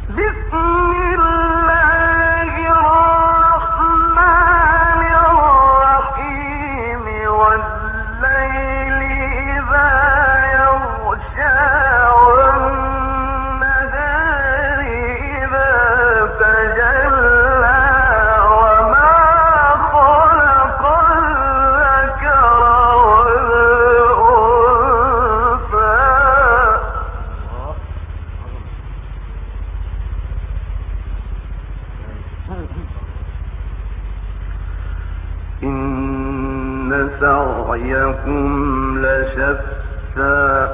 إن سعيكم لشتى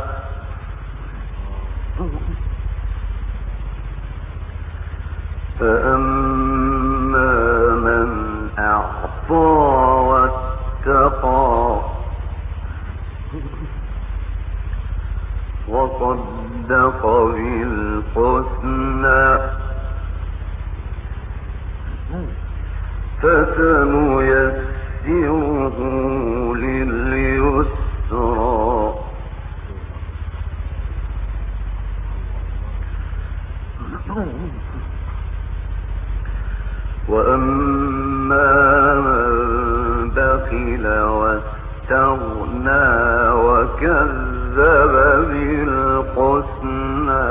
فأما من أعطى واتقى وصدق بالحسنى فسنيسره لليسرى وأما من بخل واستغنى وكذب بالحسنى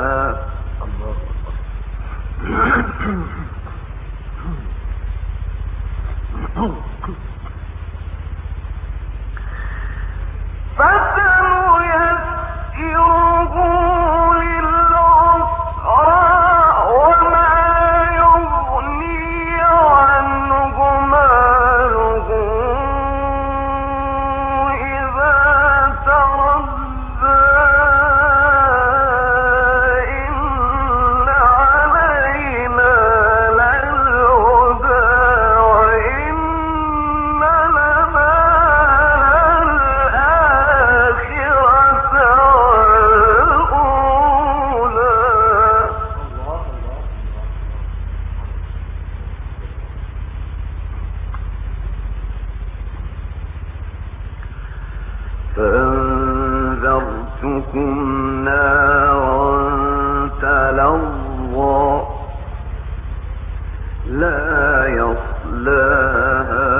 فأنذرتكم نارا تلظى لا يصلاها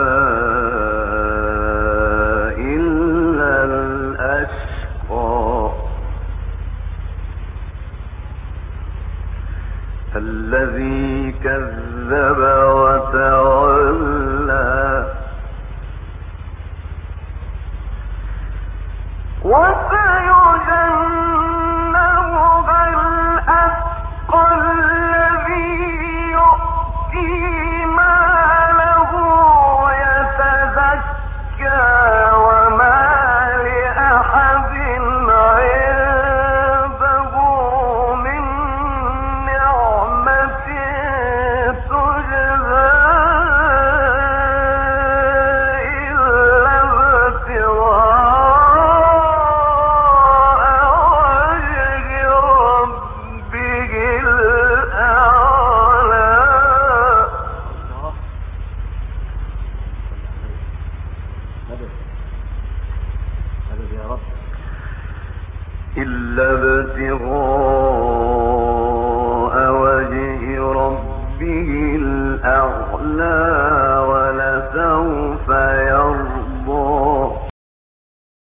إلا الأشقى الذي كذب وتولى وسيجنبها الأتقى الذي يؤتي ماله يتزكى وما لأحد عنده من نعمة تجزى إلا ابتغاء وجه ربه الأعلى